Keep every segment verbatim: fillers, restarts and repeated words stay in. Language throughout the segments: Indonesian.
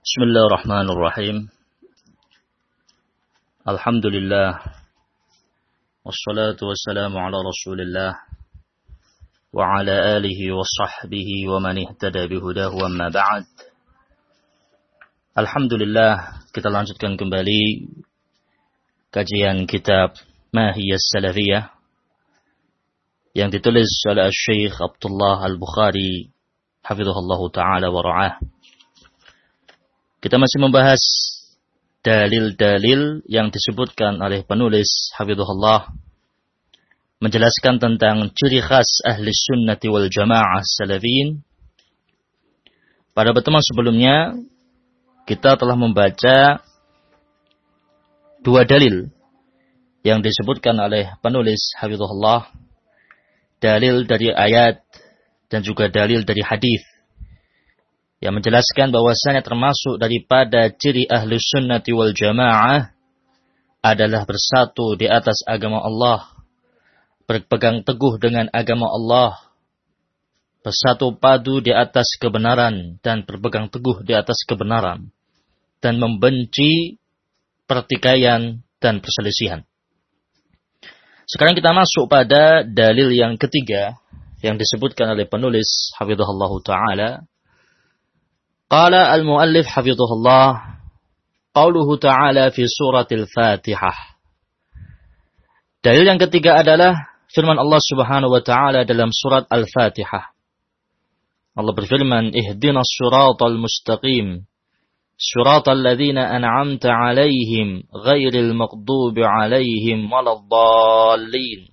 Bismillahirrahmanirrahim. Alhamdulillah. Wassalatu wassalamu ala Rasulillah wa ala alihi wa sahbihi wa man ihtada bihudahu amma ba'd. Alhamdulillah, kita lanjutkan kembali kajian kitab Mahiyas Salafiyah yang ditulis oleh Syekh Abdullah Al-Bukhari hafizahullah ta'ala wa ra'ah. Kita masih membahas dalil-dalil yang disebutkan oleh penulis hafizahullah, menjelaskan tentang ciri khas ahli sunnati wal jamaah salafin. Pada pertemuan sebelumnya kita telah membaca dua dalil yang disebutkan oleh penulis hafizahullah, dalil dari ayat dan juga dalil dari hadis, yang menjelaskan bahwasanya termasuk daripada ciri ahli sunnati wal jamaah adalah bersatu di atas agama Allah, berpegang teguh dengan agama Allah, bersatu padu di atas kebenaran dan berpegang teguh di atas kebenaran, dan membenci pertikaian dan perselisihan. Sekarang kita masuk pada dalil yang ketiga yang disebutkan oleh penulis hafizahullah ta'ala. Qala al-muallif hafizahullah, qauluhu ta'ala fi suratil Fatihah. Dalil yang ketiga adalah firman Allah Subhanahu wa ta'ala dalam surat Al-Fatihah. Allah berfirman, ihdinas siratal mustaqim, siratal ladzina an'amta 'alaihim ghairil maghdubi 'alaihim waladdallin.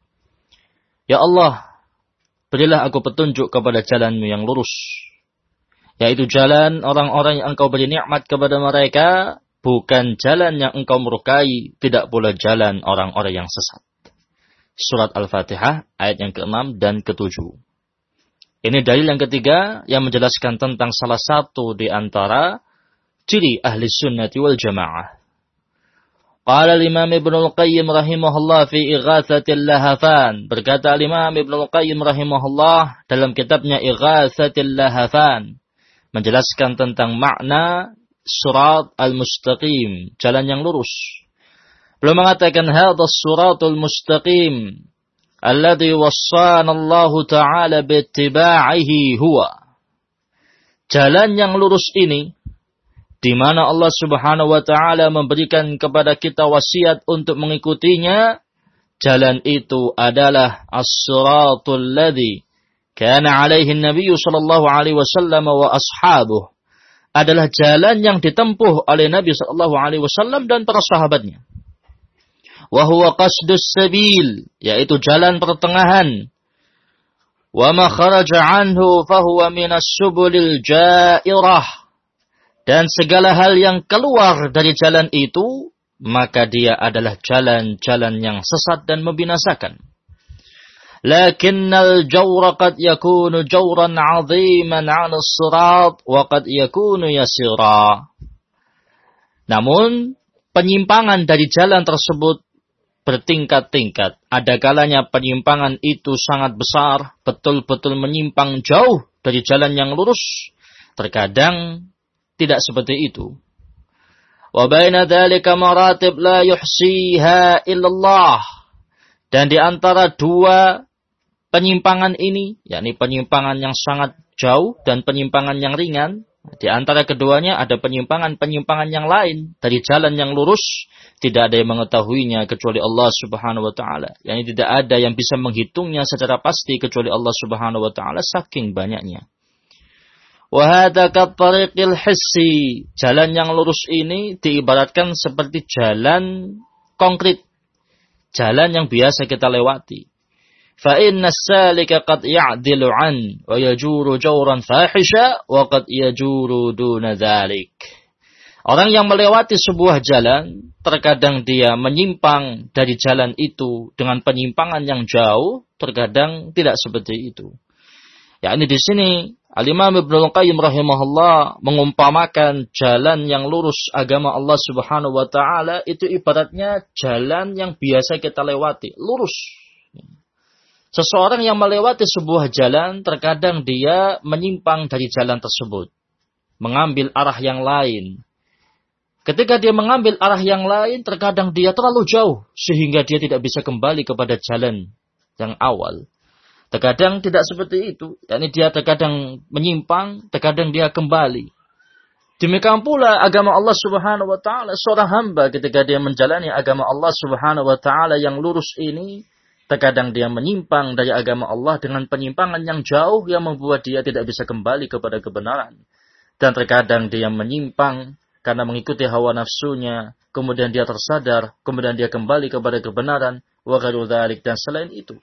Ya Allah, berilah aku petunjuk kepada jalan-Mu yang lurus, yaitu jalan orang-orang yang Engkau beri nikmat kepada mereka, bukan jalan yang Engkau murkai, tidak pula jalan orang-orang yang sesat. Surat Al-Fatihah ayat yang keenam dan ketujuh. Ini dalil yang ketiga yang menjelaskan tentang salah satu di antara ciri ahli sunnati wal jamaah. Qala al-Imam Ibnul Qayyim rahimahullah fi Ighatsatil Lahafan. Berkata al-Imam Ibnul Qayyim rahimahullah dalam kitabnya Ighatsatil Lahafan, menjelaskan tentang makna surat al-mustaqim, jalan yang lurus. Beliau mengatakan hadha suratul mustaqim alladhi wassana Allah Ta'ala biittiba'ihi huwa. Jalan yang lurus ini, di mana Allah Subhanahu wa Ta'ala memberikan kepada kita wasiat untuk mengikutinya, jalan itu adalah as-suratul ladzi kana alaihi Nabi sallallahu alaihi wasallam wa ashabuh, adalah jalan yang ditempuh oleh Nabi sallallahu alaihi wasallam dan para sahabatnya. Wa huwa qasdus sabil, yaitu jalan pertengahan. Wa ma kharaja anhu fa huwa minas subulil jairah, dan segala hal yang keluar dari jalan itu, maka dia adalah jalan-jalan yang sesat dan membinasakan. Lakinnal jawra qad yakunu jawran 'aziman 'ala as-sirat wa qad yakunu yasira. Namun penyimpangan dari jalan tersebut bertingkat-tingkat. Ada kalanya penyimpangan itu sangat besar, betul-betul menyimpang jauh dari jalan yang lurus. Terkadang tidak seperti itu. Wa baina dzalika maratib la yuhsiha illallah. Dan di antara dua penyimpangan ini, yakni penyimpangan yang sangat jauh dan penyimpangan yang ringan, di antara keduanya ada penyimpangan-penyimpangan yang lain dari jalan yang lurus, tidak ada yang mengetahuinya kecuali Allah Subhanahu wa Ta'ala. Yakni tidak ada yang bisa menghitungnya secara pasti kecuali Allah Subhanahu wa Ta'ala, saking banyaknya. Wa hadza kattariqil hissi. Jalan yang lurus ini diibaratkan seperti jalan konkret, jalan yang biasa kita lewati. Fa inna as-salika qad ya'dilu 'an wa yajuru jawran fahisha wa qad yajuru duna dzalik. Orang yang melewati sebuah jalan, terkadang dia menyimpang dari jalan itu dengan penyimpangan yang jauh, terkadang tidak seperti itu. Yakni di sini Al-Imam Ibnul Qayyim rahimahullah mengumpamakan jalan yang lurus agama Allah Subhanahu wa Ta'ala itu ibaratnya jalan yang biasa kita lewati, lurus. Seseorang yang melewati sebuah jalan, terkadang dia menyimpang dari jalan tersebut. mengambil arah yang lain. Ketika dia mengambil arah yang lain, terkadang dia terlalu jauh sehingga dia tidak bisa kembali kepada jalan yang awal. Terkadang tidak seperti itu, yakni dia terkadang menyimpang, terkadang dia kembali. Demikian pula agama Allah Subhanahu wa taala, seorang hamba ketika dia menjalani agama Allah Subhanahu wa taala yang lurus ini, terkadang dia menyimpang dari agama Allah dengan penyimpangan yang jauh yang membuat dia tidak bisa kembali kepada kebenaran. Dan terkadang dia menyimpang karena mengikuti hawa nafsunya, kemudian dia tersadar, kemudian dia kembali kepada kebenaran, wa ghairu dzalik, dan selain itu.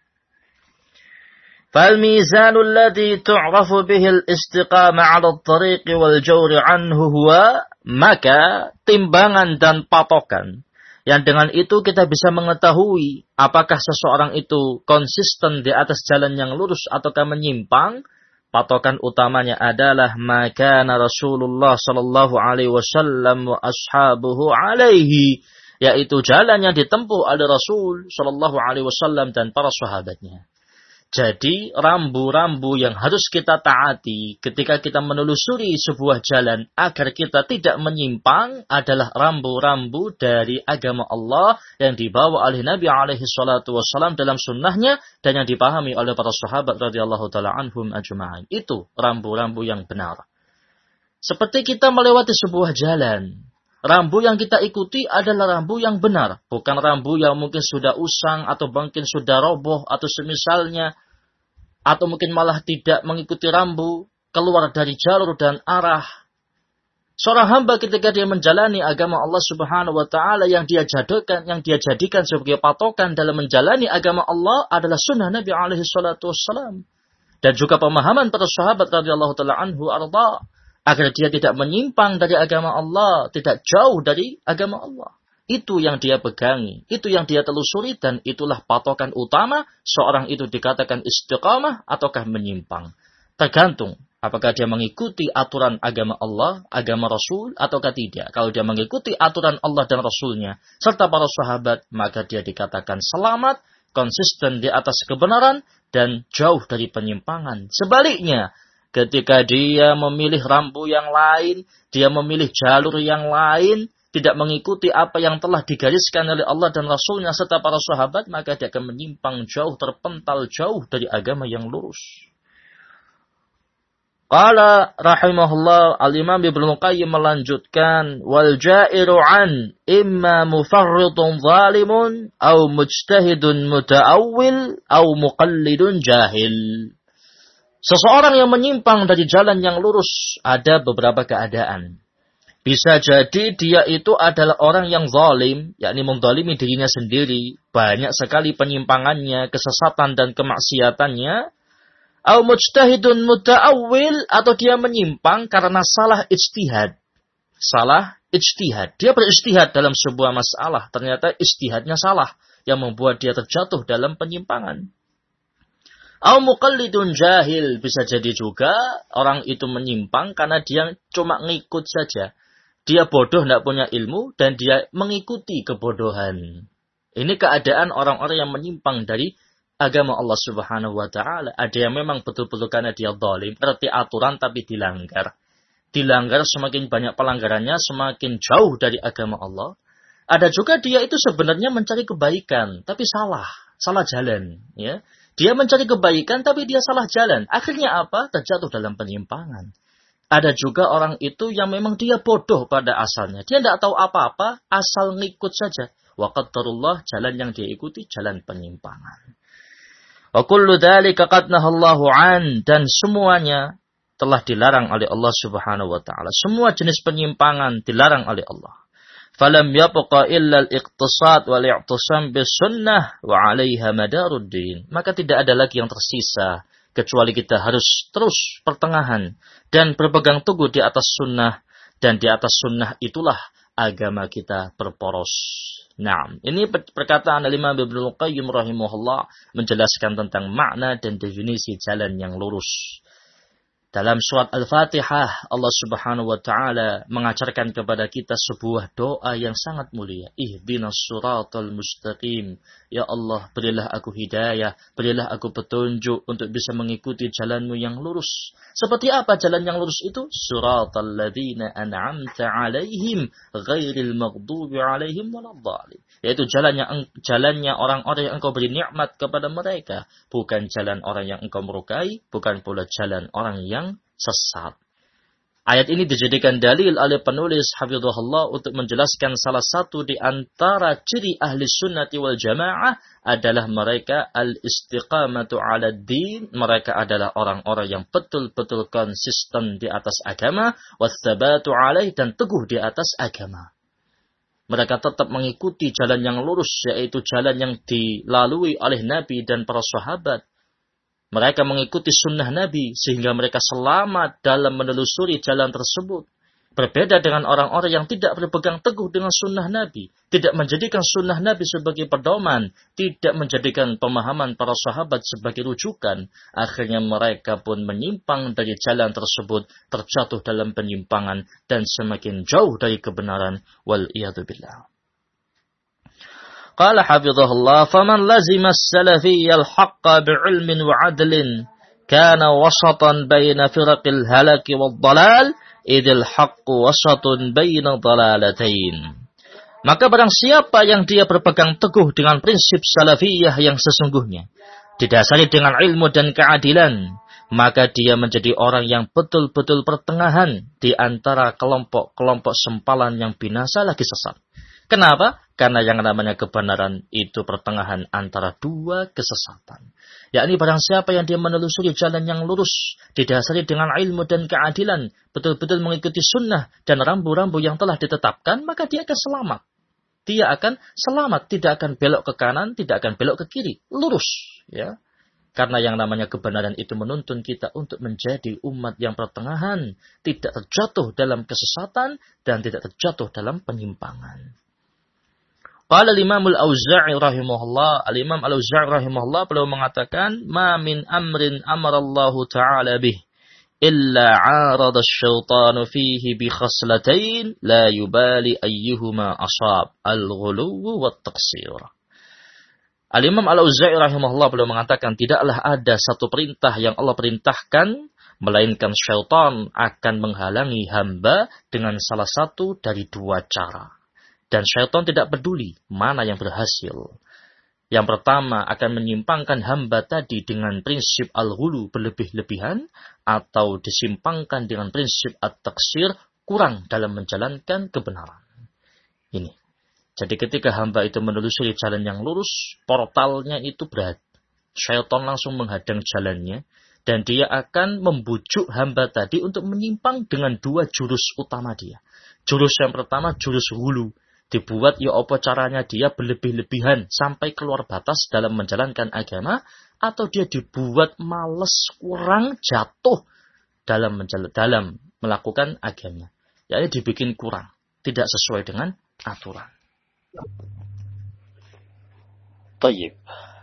Fal mizanul ladzi tu'rafu bihi al-istiqamah 'ala at-tariq wal jawr 'anhu huwa, maka timbangan dan patokan yang dengan itu kita bisa mengetahui apakah seseorang itu konsisten di atas jalan yang lurus ataukah menyimpang. Patokan utamanya adalah maka Rasulullah sallallahu alaihi wasallam wa ashabuhu alaihi, yaitu jalan yang ditempuh oleh Rasul sallallahu alaihi wasallam dan para sahabatnya. Jadi rambu-rambu yang harus kita taati ketika kita menelusuri sebuah jalan agar kita tidak menyimpang adalah rambu-rambu dari agama Allah yang dibawa oleh Nabi alaihi salatu wassalam dalam sunnahnya dan yang dipahami oleh para sahabat radhiyallahu ta'ala anhum ajma'in. Itu rambu-rambu yang benar. Seperti kita melewati sebuah jalan. Rambu yang kita ikuti adalah rambu yang benar. Bukan rambu yang mungkin sudah usang atau mungkin sudah roboh atau semisalnya. Atau mungkin malah tidak mengikuti rambu, keluar dari jalur dan arah. Seorang hamba ketika dia menjalani agama Allah Subhanahu wa taala yang dia jadikan, yang dia jadikan sebagai patokan dalam menjalani agama Allah adalah sunnah Nabi alaihi salatu wassalam. Dan juga pemahaman para sahabat radhiyallahu ta'ala anhu arda, agar dia tidak menyimpang dari agama Allah, tidak jauh dari agama Allah. Itu yang dia pegangi, itu yang dia telusuri, dan itulah patokan utama seorang itu dikatakan istiqamah ataukah menyimpang. Tergantung apakah dia mengikuti aturan agama Allah, agama Rasul, ataukah tidak. Kalau dia mengikuti aturan Allah dan Rasulnya, serta para sahabat, maka dia dikatakan selamat, konsisten di atas kebenaran, dan jauh dari penyimpangan. Sebaliknya, ketika dia memilih rambu yang lain, dia memilih jalur yang lain, tidak mengikuti apa yang telah digariskan oleh Allah dan Rasulnya serta para sahabat, maka dia akan menyimpang jauh, terpental jauh dari agama yang lurus. Qala rahimahullah, al-Imam Ibnu Qayyim melanjutkan, wal ja'iru an imma mufarritun zalimun au mujtahidun muta'awwil au muqallidun jahil. Seseorang yang menyimpang dari jalan yang lurus ada beberapa keadaan. Bisa jadi dia itu adalah orang yang zalim, yakni menzalimi dirinya sendiri, banyak sekali penyimpangannya, kesesatan dan kemaksiatannya. Au mujtahidun muta'awwil, atau dia menyimpang karena salah ijtihad. Salah ijtihad. Dia berijtihad dalam sebuah masalah, ternyata ijtihadnya salah, yang membuat dia terjatuh dalam penyimpangan. Au muqallidun jahil, bisa jadi juga orang itu menyimpang karena dia cuma ngikut saja. Dia bodoh, tidak punya ilmu, dan dia mengikuti kebodohan. Ini keadaan orang-orang yang menyimpang dari agama Allah Subhanahu wa ta'ala. Ada yang memang betul-betul karena dia zalim, ngerti aturan tapi dilanggar. Dilanggar, semakin banyak pelanggarannya, semakin jauh dari agama Allah. Ada juga dia itu sebenarnya mencari kebaikan, tapi salah, salah jalan. Ya. Dia mencari kebaikan, tapi dia salah jalan. Akhirnya apa? Terjatuh dalam penyimpangan. Ada juga orang itu yang memang dia bodoh pada asalnya. Dia tidak tahu apa-apa, asal ngikut saja. Wa qaddarullah, jalan yang dia ikuti, jalan penyimpangan. Wa kullu dzalika qad nahallahu an, dan semuanya telah dilarang oleh Allah Subhanahu wa taala. Semua jenis penyimpangan dilarang oleh Allah. Falam yabqa illa al-iqtisad wal i'tisam bis sunnah wa 'alaiha madaruddin. Maka tidak ada lagi yang tersisa kecuali kita harus terus pertengahan dan berpegang teguh di atas sunnah, dan di atas sunnah itulah agama kita berporos. Nah, ini perkataan Imam Ibnu Qayyim rahimahullah menjelaskan tentang makna dan definisi jalan yang lurus. Dalam surat Al-Fatihah, Allah Subhanahu wa Ta'ala mengajarkan kepada kita sebuah doa yang sangat mulia. Ihdinas siratal mustaqim. Ya Allah, berilah aku hidayah, berilah aku petunjuk untuk bisa mengikuti jalanmu yang lurus. Seperti apa jalan yang lurus itu? Siratal ladzina an'amta alaihim, ghairil maghdubi alaihim waladdallin. Yaitu jalannya jalannya orang-orang yang engkau beri nikmat kepada mereka, bukan jalan orang yang engkau murkai, bukan pula jalan orang yang sesat. Ayat ini dijadikan dalil oleh penulis hafizahullah untuk menjelaskan salah satu di antara ciri ahli sunnati wal jamaah adalah mereka al-istiqamatu ala din. Mereka adalah orang-orang yang betul-betul konsisten di atas agama, watsabatu alaih, dan teguh di atas agama. Mereka tetap mengikuti jalan yang lurus, yaitu jalan yang dilalui oleh Nabi dan para sahabat. Mereka mengikuti sunnah Nabi sehingga mereka selamat dalam menelusuri jalan tersebut. Berbeda dengan orang-orang yang tidak berpegang teguh dengan sunnah Nabi. Tidak menjadikan sunnah Nabi sebagai pedoman. Tidak menjadikan pemahaman para sahabat sebagai rujukan. Akhirnya mereka pun menyimpang dari jalan tersebut. Terjatuh dalam penyimpangan. Dan semakin jauh dari kebenaran. Wal-iyadzubillah. Qala hafizahullah. Faman lazima as-salafiyyal haqqa bi'ilmin wa'adlin. Kana wasatan baina firaqil halaki wad-dalal. Idil haqqu wasatun baina dhalalatain. Maka barang siapa yang dia berpegang teguh dengan prinsip salafiyah yang sesungguhnya, didasari dengan ilmu dan keadilan, maka dia menjadi orang yang betul-betul pertengahan di antara kelompok-kelompok sempalan yang binasa lagi sesat. Kenapa? Karena yang namanya kebenaran itu pertengahan antara dua kesesatan. Yakni barang siapa yang dia menelusuri jalan yang lurus, didasari dengan ilmu dan keadilan, betul-betul mengikuti sunnah dan rambu-rambu yang telah ditetapkan, maka dia akan selamat. Dia akan selamat, tidak akan belok ke kanan, tidak akan belok ke kiri, lurus. Ya. Karena yang namanya kebenaran itu menuntun kita untuk menjadi umat yang pertengahan, tidak terjatuh dalam kesesatan dan tidak terjatuh dalam penyimpangan. Qala al-Imam al-Auza'i rahimahullah, al-Imam al-Auza'i rahimahullah beliau mengatakan, "Ma min amrin amarallahu ta'ala bih illa 'arada asy-syaitanu fihi bi khaslatain la yubali ayyuhuma ashab, al-ghuluw wat-taqsir." Al-Imam al-Auza'i rahimahullah beliau mengatakan, tidaklah ada satu perintah yang Allah perintahkan melainkan syaitan akan menghalangi hamba dengan salah satu dari dua cara. Dan syaitan tidak peduli mana yang berhasil. Yang pertama akan menyimpangkan hamba tadi dengan prinsip al-ghulu, berlebih-lebihan, atau disimpangkan dengan prinsip at-taqsir, kurang dalam menjalankan kebenaran. Ini. Jadi ketika hamba itu menelusuri jalan yang lurus, portalnya itu berat. Syaitan langsung menghadang jalannya, dan dia akan membujuk hamba tadi untuk menyimpang dengan dua jurus utama dia. Jurus yang pertama, jurus ghulu. Dibuat ya apa caranya dia berlebih-lebihan sampai keluar batas dalam menjalankan agama, atau dia dibuat males, kurang, jatuh dalam menjala, dalam melakukan agama. Yaitu dibikin kurang, tidak sesuai dengan aturan. Tayyib.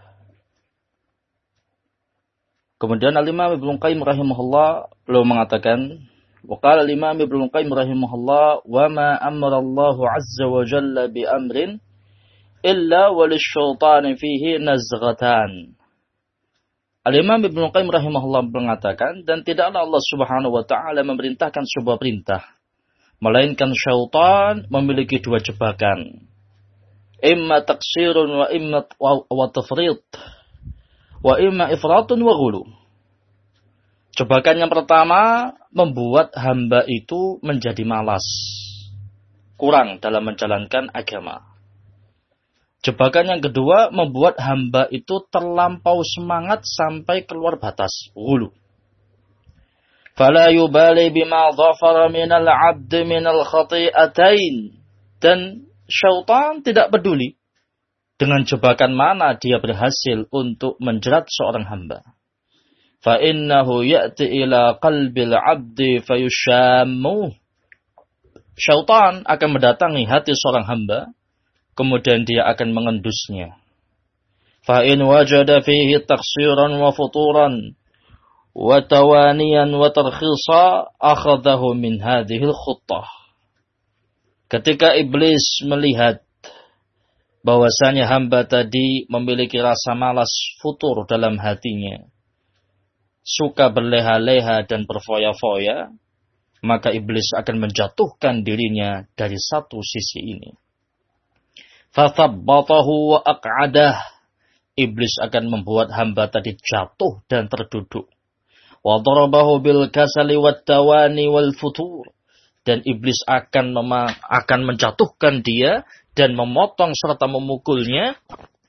Kemudian Al-Imam Ibnu Qayyim rahimahullah beliau mengatakan, وقال الإمام ابن القيم رحمه الله وما أمر الله عز وجل بأمر إلا وللشيطان فيه نزغتان. Al-Imam Ibn Qayyim rahimahullah mengatakan, dan tidaklah Allah Subhanahu wa taala memerintahkan sebuah perintah melainkan syaitan memiliki dua jebakan, imma taqsirun wa imma wa tafrid wa imma ifratun wa ghulu. Jebakan yang pertama membuat hamba itu menjadi malas, kurang dalam menjalankan agama. Jebakan yang kedua membuat hamba itu terlampau semangat sampai keluar batas, ghulu. Fala yubali bima dhafara minal 'abd minal khati'atain. Dan syaitan tidak peduli dengan jebakan mana dia berhasil untuk menjerat seorang hamba. فَإِنَّهُ يَأْتِ إِلَى قَلْبِ الْعَبْدِ فَيُشَامُّهُ. Syaitan akan mendatangi hati seorang hamba, kemudian dia akan mengendusnya. فَإِنْ وَجَدَ فِيهِ تَقْصِيرًا وَفُطُورًا wa tawaniyan wa tarkhisa akhadahu min hadhil khuttah. Ketika iblis melihat bahwasanya hamba tadi memiliki rasa malas futur dalam hatinya, suka berleha-leha dan berfoya-foya, maka iblis akan menjatuhkan dirinya dari satu sisi ini. Fathabbatahu wa aq'adah. Iblis akan membuat hamba tadi jatuh dan terduduk. Wa darabahu bil kasali wat tawani wal futur. Dan iblis akan mema- akan menjatuhkan dia dan memotong serta memukulnya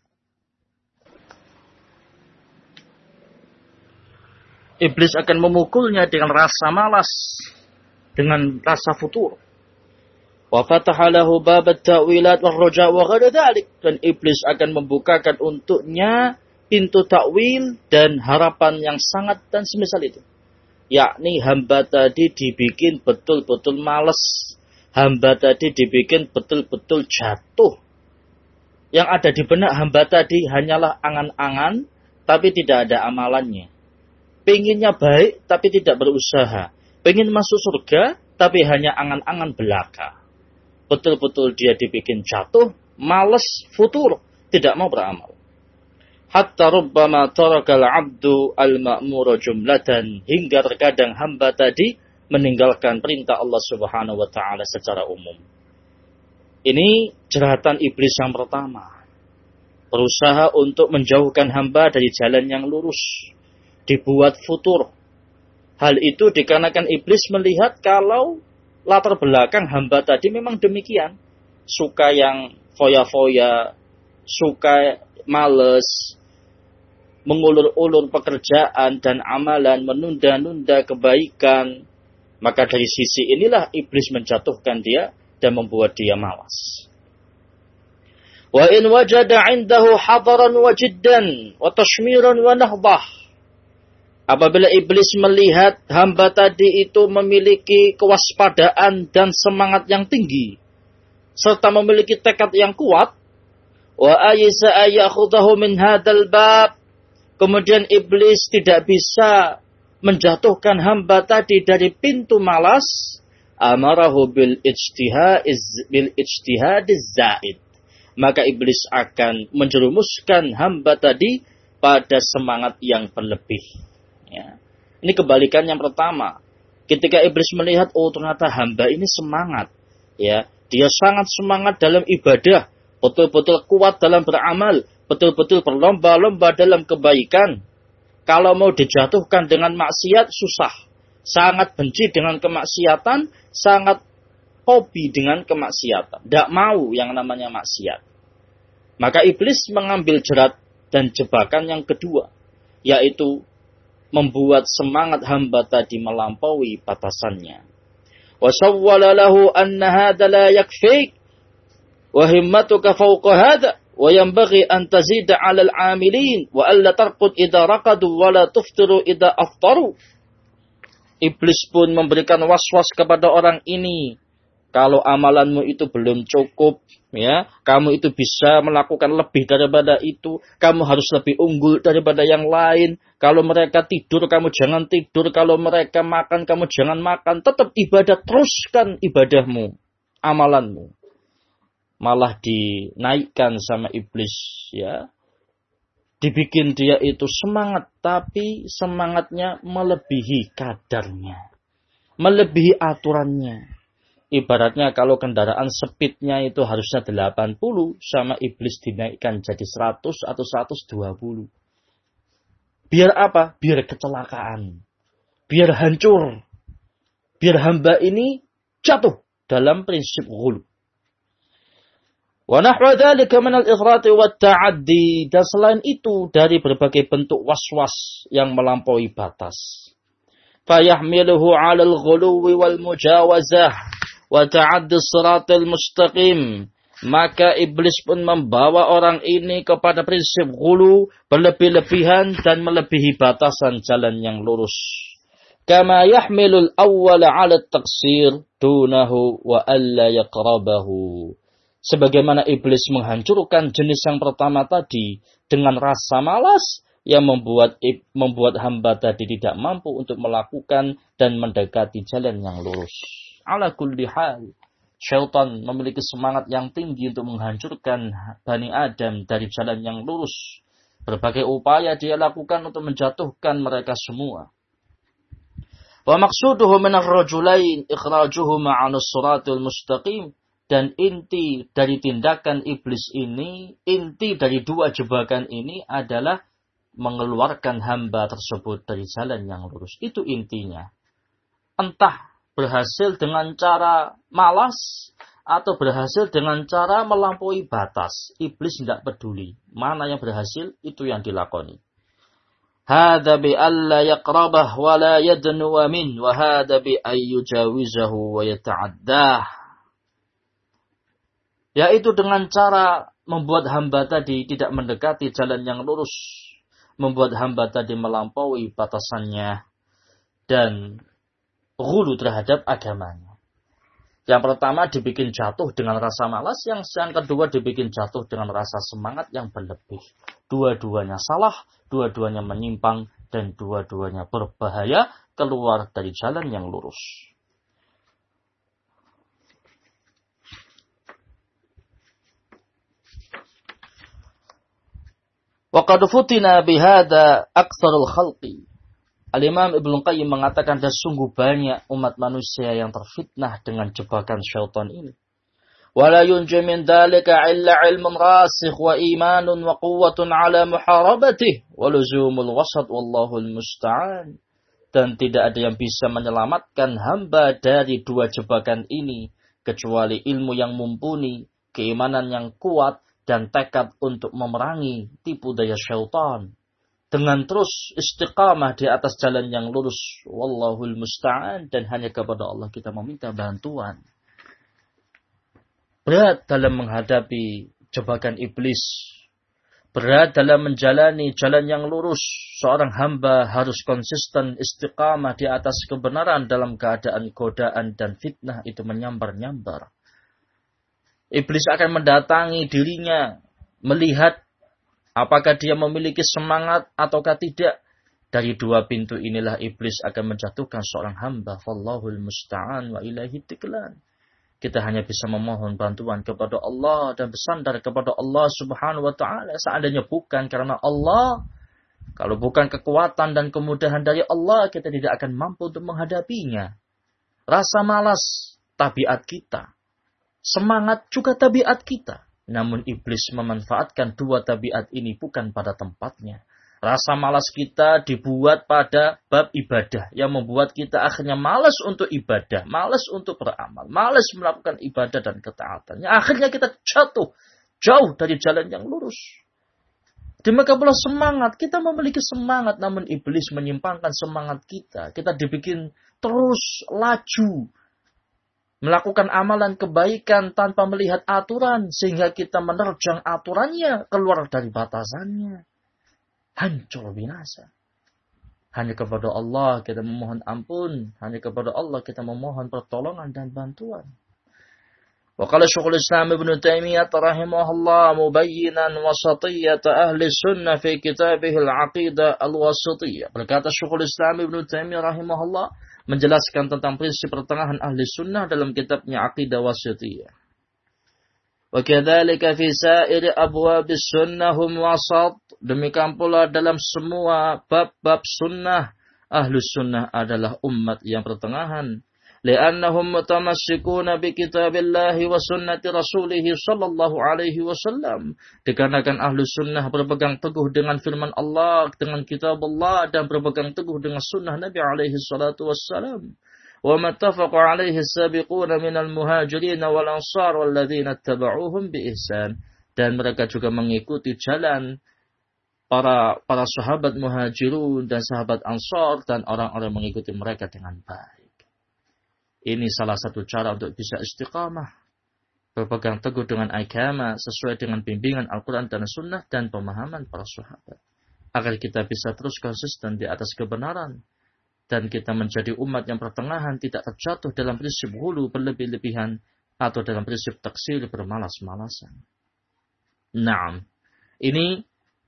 Iblis akan memukulnya dengan rasa malas, dengan rasa futur. Wa fataha lahu bab at-ta'wilat war-raja' wa ghayr dzalik. Dan iblis akan membukakan untuknya pintu takwil dan harapan yang sangat dan semisal itu. Yakni hamba tadi dibikin betul-betul malas. Hamba tadi dibikin betul-betul jatuh. Yang ada di benak hamba tadi hanyalah angan-angan, tapi tidak ada amalannya. Pengennya baik, tapi tidak berusaha. Pengen masuk surga, tapi hanya angan-angan belaka. Betul-betul dia dibikin jatuh, malas, futur, tidak mau beramal. Hatta rubbama tarakal abdu al-ma'mura jumlatan. Hingga terkadang hamba tadi meninggalkan perintah Allah Subhanahu wa taala secara umum. Ini jeratan iblis yang pertama. Berusaha untuk menjauhkan hamba dari jalan yang lurus. Dibuat futur. Hal itu dikarenakan iblis melihat kalau latar belakang hamba tadi memang demikian. Suka yang foya-foya, suka males, mengulur-ulur pekerjaan dan amalan, menunda-nunda kebaikan. Maka dari sisi inilah iblis menjatuhkan dia dan membuat dia malas. Wa in wajada 'indahu hadaran wa jiddan wa tashmiran wa nahdah. Apabila iblis melihat hamba tadi itu memiliki kewaspadaan dan semangat yang tinggi, serta memiliki tekad yang kuat, wa ayisa ayakhudahu min hadzal bab, kemudian iblis tidak bisa menjatuhkan hamba tadi dari pintu malas, amarahu bil ijtihadiz bil ijtihadiz zaid. Maka iblis akan menjerumuskan hamba tadi pada semangat yang berlebih. Ya. Ini kebalikan yang pertama. Ketika iblis melihat, oh ternyata hamba ini semangat, ya, dia sangat semangat dalam ibadah, betul-betul kuat dalam beramal, betul-betul berlomba-lomba dalam kebaikan. Kalau mau dijatuhkan dengan maksiat susah, sangat benci dengan kemaksiatan, sangat hobi dengan kemaksiatan, tidak mau yang namanya maksiat. Maka iblis mengambil jerat dan jebakan yang kedua, yaitu membuat semangat hamba tadi melampaui batasannya. Wa sawwala lahu anna hadha la yakfik wa himmatuka fawqa hadha wa yanbaghi an tazida 'ala al-'amilin wa alla tarqud idza raqadu wa la tuftiru idza aftaru. Iblis pun memberikan was-was kepada orang ini. Kalau amalanmu itu belum cukup, ya, kamu itu bisa melakukan lebih daripada itu. Kamu harus lebih unggul daripada yang lain. Kalau mereka tidur, kamu jangan tidur. Kalau mereka makan, kamu jangan makan. Tetap ibadah, teruskan ibadahmu, amalanmu. Malah dinaikkan sama iblis, ya. Dibikin dia itu semangat, tapi semangatnya melebihi kadarnya, melebihi aturannya. Ibaratnya kalau kendaraan speednya itu harusnya delapan puluh, sama iblis dinaikkan jadi seratus atau seratus dua puluh. Biar apa? Biar kecelakaan. Biar hancur. Biar hamba ini jatuh dalam prinsip ghulu. Wa nahwa dzalika min al-ifrat wa at-ta'addi. Dan selain itu dari berbagai bentuk was-was yang melampaui batas. Fa yahmiluhu 'ala al-ghuluwi wal mujawazah wa ta'addi as-siratal mustaqim. Maka iblis pun membawa orang ini kepada prinsip ghulu, berlebih-lebihan dan melebihi batasan jalan yang lurus. Kama yahmilul awwala 'ala at-taqsir dunahu wa alla yaqrabahu. Sebagaimana iblis menghancurkan jenis yang pertama tadi dengan rasa malas, yang membuat membuat hamba tadi tidak mampu untuk melakukan dan mendekati jalan yang lurus. Ala kulli hal, syaitan memiliki semangat yang tinggi untuk menghancurkan Bani Adam dari jalan yang lurus. Berbagai upaya dia lakukan untuk menjatuhkan mereka semua. Wa maqsuduhu min ar-rajulain ikhrajuhuma 'ala as-siratil mustaqim. Dan inti dari tindakan iblis ini, inti dari dua jebakan ini adalah mengeluarkan hamba tersebut dari jalan yang lurus. Itu intinya. Entah berhasil dengan cara malas atau berhasil dengan cara melampaui batas. Iblis tidak peduli. Mana yang berhasil, itu yang dilakoni. Hada bi alla yaqrabah wa la yadnuwa min wa hada bi ayyujawizahu wa yata'addah. Yaitu dengan cara membuat hamba tadi tidak mendekati jalan yang lurus. Membuat hamba tadi melampaui batasannya. Dan ghulu terhadap agamanya. Yang pertama dibikin jatuh dengan rasa malas. Yang yang kedua dibikin jatuh dengan rasa semangat yang berlebih. Dua-duanya salah. Dua-duanya menyimpang. Dan dua-duanya berbahaya keluar dari jalan yang lurus. Wa qad futina bihada aktsarul khalqi. Al-Imam Ibnu Qayyim mengatakan ada sungguh banyak umat manusia yang terfitnah dengan jebakan syaitan ini. Wala yunji min dzalika illa ilmun rasikh wa imanun wa quwwatun ala muharabatihi wa luzumul wasat wallahu al-musta'an. Dan tidak ada yang bisa menyelamatkan hamba dari dua jebakan ini kecuali ilmu yang mumpuni, keimanan yang kuat, dan tekad untuk memerangi tipu daya syaitan. Dengan terus istiqamah di atas jalan yang lurus. Wallahul musta'an. Dan hanya kepada Allah kita meminta bantuan. Berat dalam menghadapi jebakan iblis. Berat dalam menjalani jalan yang lurus. Seorang hamba harus konsisten istiqamah di atas kebenaran dalam keadaan godaan dan fitnah itu menyambar-nyambar. Iblis akan mendatangi dirinya, melihat apakah dia memiliki semangat ataukah tidak. Dari dua pintu inilah iblis akan menjatuhkan seorang hamba. Wallahul musta'an wa ilaihi tiklan. Kita hanya bisa memohon bantuan kepada Allah dan bersandar kepada Allah subhanahu wa ta'ala. Seandainya bukan karena Allah, kalau bukan kekuatan dan kemudahan dari Allah, kita tidak akan mampu untuk menghadapinya. Rasa malas, tabiat kita. Semangat juga tabiat kita. Namun iblis memanfaatkan dua tabiat ini bukan pada tempatnya. Rasa malas kita dibuat pada bab ibadah. Yang membuat kita akhirnya malas untuk ibadah. Malas untuk beramal. Malas melakukan ibadah dan ketaatan. Yang akhirnya kita jatuh jauh dari jalan yang lurus. Demikian pula semangat. Kita memiliki semangat. Namun iblis menyimpangkan semangat kita. Kita dibikin terus laju. Melakukan amalan kebaikan tanpa melihat aturan. Sehingga kita menerjang aturannya. Keluar dari batasannya. Hancur binasa. Hanya kepada Allah kita memohon ampun. Hanya kepada Allah kita memohon pertolongan dan bantuan. Wa qala Syekhul Islam Ibnu Taimiyah rahimahullah mubayyinan wasatiyyah ahli sunnah fi kitabih al-aqidah al-wasatiyyah. Berkata Syekhul Islam Ibnu Taimiyah rahimahullah menjelaskan tentang prinsip pertengahan ahli sunnah dalam kitabnya Aqidah Wasatiyah. Wa kadzalika fi sa'iri abwabis sunnah hum wasat. Demikian pula dalam semua bab-bab sunnah, ahli sunnah adalah umat yang pertengahan. Li'annahum mutamassikuna bi kitabillahi wa sunnati rasulih sallallahu alaihi wasallam. Dikarenakan ahli sunnah berpegang teguh dengan firman Allah, dengan kitab Allah, dan berpegang teguh dengan sunnah Nabi alaihi salatu wassalam. Wa mattafaqa alaihi as-sabiquna minal muhajirin wal ansar walladzina ittaba'uuhum bi ihsan. Dan mereka juga mengikuti jalan para para sahabat muhajirun dan sahabat ansar dan orang-orang mengikuti mereka dengan baik. Ini salah satu cara untuk bisa istiqamah. Berpegang teguh dengan agama sesuai dengan bimbingan Al-Quran dan Sunnah dan pemahaman para sahabat. Agar kita bisa terus konsisten di atas kebenaran. Dan kita menjadi umat yang pertengahan, tidak terjatuh dalam prinsip hulu berlebih-lebihan atau dalam prinsip taksir bermalas-malasan. Naam. Ini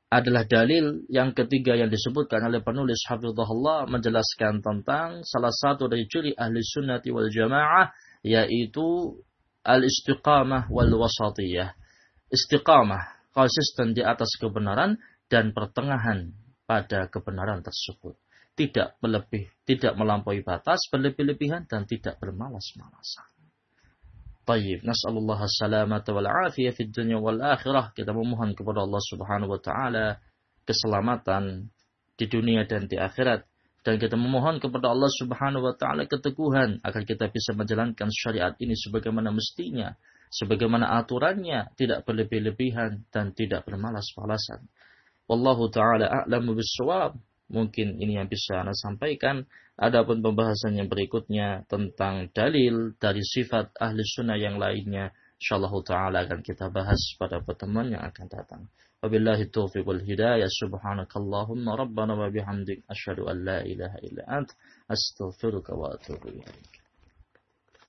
adalah dalil yang ketiga yang disebutkan oleh penulis hafizahullah menjelaskan tentang salah satu dari ciri ahli sunnati wal jamaah, yaitu al-istiqamah wal wasatiyah. Istiqamah, konsisten di atas kebenaran dan pertengahan pada kebenaran tersebut. Tidak melebih, tidak melampaui batas, berlebih-lebihan dan tidak bermalas-malasan. Tayyib, nas'alullah as-salamata wal afiyah fid dunya wal akhirah. Kita memohon kepada Allah Subhanahu wa taala keselamatan di dunia dan di akhirat, dan kita memohon kepada Allah Subhanahu wa taala keteguhan agar kita bisa menjalankan syariat ini sebagaimana mestinya, sebagaimana aturannya, tidak berlebih-lebihan dan tidak bermalas-malasan. Wallahu taala a'lamu bis-shawab. Mungkin ini yang bisa Anda sampaikan. Adapun pembahasan yang berikutnya tentang dalil dari sifat ahli sunnah yang lainnya, insyaallah ta'ala akan kita bahas pada pertemuan yang akan datang. Wabillahi taufiq wal hidayah. Subhanakallahumma rabbana wa bihamdik asyhadu an la ilaha illa ant astaghfiruka wa atubu ilaik.